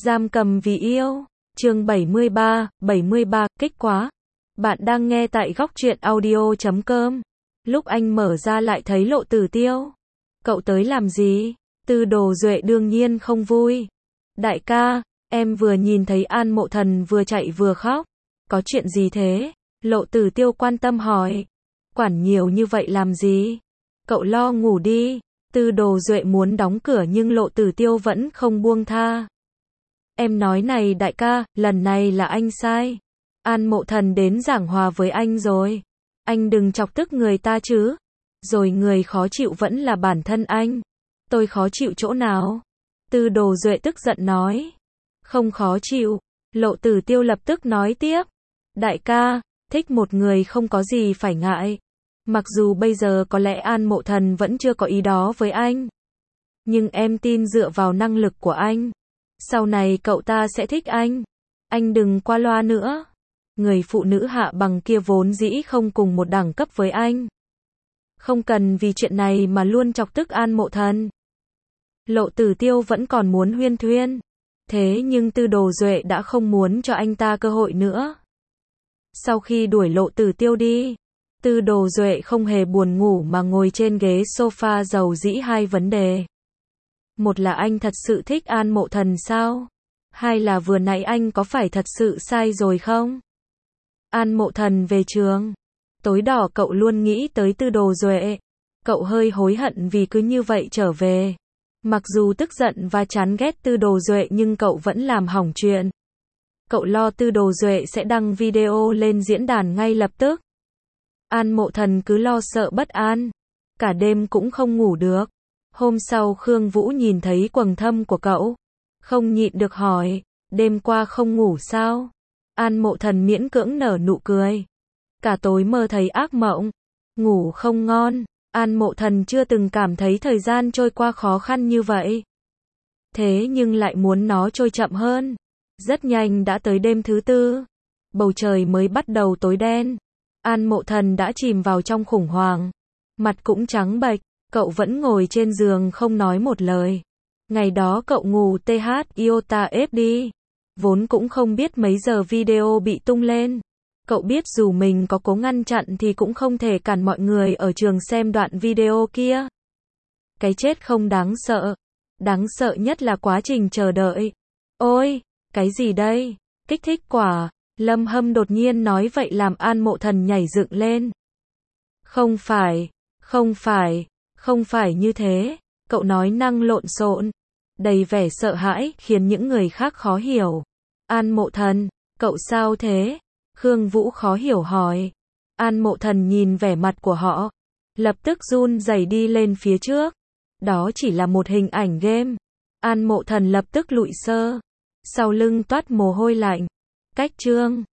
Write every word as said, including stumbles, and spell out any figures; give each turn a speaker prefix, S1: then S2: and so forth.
S1: Giam cầm vì yêu. Chương bảy mươi ba, bảy mươi ba, kích quá. Bạn đang nghe tại góc truyện audio chấm com. Lúc anh mở ra lại thấy Lộ Tử Tiêu. Cậu tới làm gì? Tư Đồ Duệ đương nhiên không vui. Đại ca, em vừa nhìn thấy An Mộ Thần vừa chạy vừa khóc. Có chuyện gì thế? Lộ Tử Tiêu quan tâm hỏi. Quản nhiều như vậy làm gì? Cậu lo ngủ đi. Tư Đồ Duệ muốn đóng cửa nhưng Lộ Tử Tiêu vẫn không buông tha. Em nói này đại ca, lần này là anh sai. An Mộ Thần đến giảng hòa với anh rồi. Anh đừng chọc tức người ta chứ. Rồi người khó chịu vẫn là bản thân anh. Tôi khó chịu chỗ nào? Tư Đồ Duệ tức giận nói. Không khó chịu. Lộ Tử Tiêu lập tức nói tiếp. Đại ca, thích một người không có gì phải ngại. Mặc dù bây giờ có lẽ An Mộ Thần vẫn chưa có ý đó với anh. Nhưng em tin dựa vào năng lực của anh. Sau này cậu ta sẽ thích anh. Anh đừng qua loa nữa. Người phụ nữ hạ bằng kia vốn dĩ không cùng một đẳng cấp với anh. Không cần vì chuyện này mà luôn chọc tức An Mộ Thần. Lộ Tử Tiêu vẫn còn muốn huyên thuyên. Thế nhưng Tư Đồ Duệ đã không muốn cho anh ta cơ hội nữa. Sau khi đuổi Lộ Tử Tiêu đi, Tư Đồ Duệ không hề buồn ngủ mà ngồi trên ghế sofa dầu dĩ hai vấn đề. Một là anh thật sự thích An Mộ Thần sao? Hai là vừa nãy anh có phải thật sự sai rồi không? An Mộ Thần về trường. Tối đỏ cậu luôn nghĩ tới Tư Đồ Duệ. Cậu hơi hối hận vì cứ như vậy trở về. Mặc dù tức giận và chán ghét Tư Đồ Duệ nhưng cậu vẫn làm hỏng chuyện. Cậu lo Tư Đồ Duệ sẽ đăng video lên diễn đàn ngay lập tức. An Mộ Thần cứ lo sợ bất an. Cả đêm cũng không ngủ được. Hôm sau Khương Vũ nhìn thấy quầng thâm của cậu. Không nhịn được hỏi. Đêm qua không ngủ sao? An Mộ Thần miễn cưỡng nở nụ cười. Cả tối mơ thấy ác mộng. Ngủ không ngon. An Mộ Thần chưa từng cảm thấy thời gian trôi qua khó khăn như vậy. Thế nhưng lại muốn nó trôi chậm hơn. Rất nhanh đã tới đêm thứ tư. Bầu trời mới bắt đầu tối đen. An Mộ Thần đã chìm vào trong khủng hoảng. Mặt cũng trắng bệch. Cậu vẫn ngồi trên giường không nói một lời. Ngày đó cậu ngủ tê hát iota ép đi. Vốn cũng không biết mấy giờ video bị tung lên. Cậu biết dù mình có cố ngăn chặn thì cũng không thể cản mọi người ở trường xem đoạn video kia. Cái chết không đáng sợ. Đáng sợ nhất là quá trình chờ đợi. Ôi, cái gì đây? Kích thích quả. Lâm Hâm đột nhiên nói vậy làm An Mộ Thần nhảy dựng lên. Không phải, không phải, không phải như thế. Cậu nói năng lộn xộn, đầy vẻ sợ hãi, khiến những người khác khó hiểu. An Mộ Thần, cậu sao thế? Khương Vũ khó hiểu hỏi. An Mộ Thần nhìn vẻ mặt của họ, lập tức run rẩy đi lên phía trước. Đó chỉ là một hình ảnh game. An Mộ Thần lập tức lụi sơ. Sau lưng toát mồ hôi lạnh. Cách chương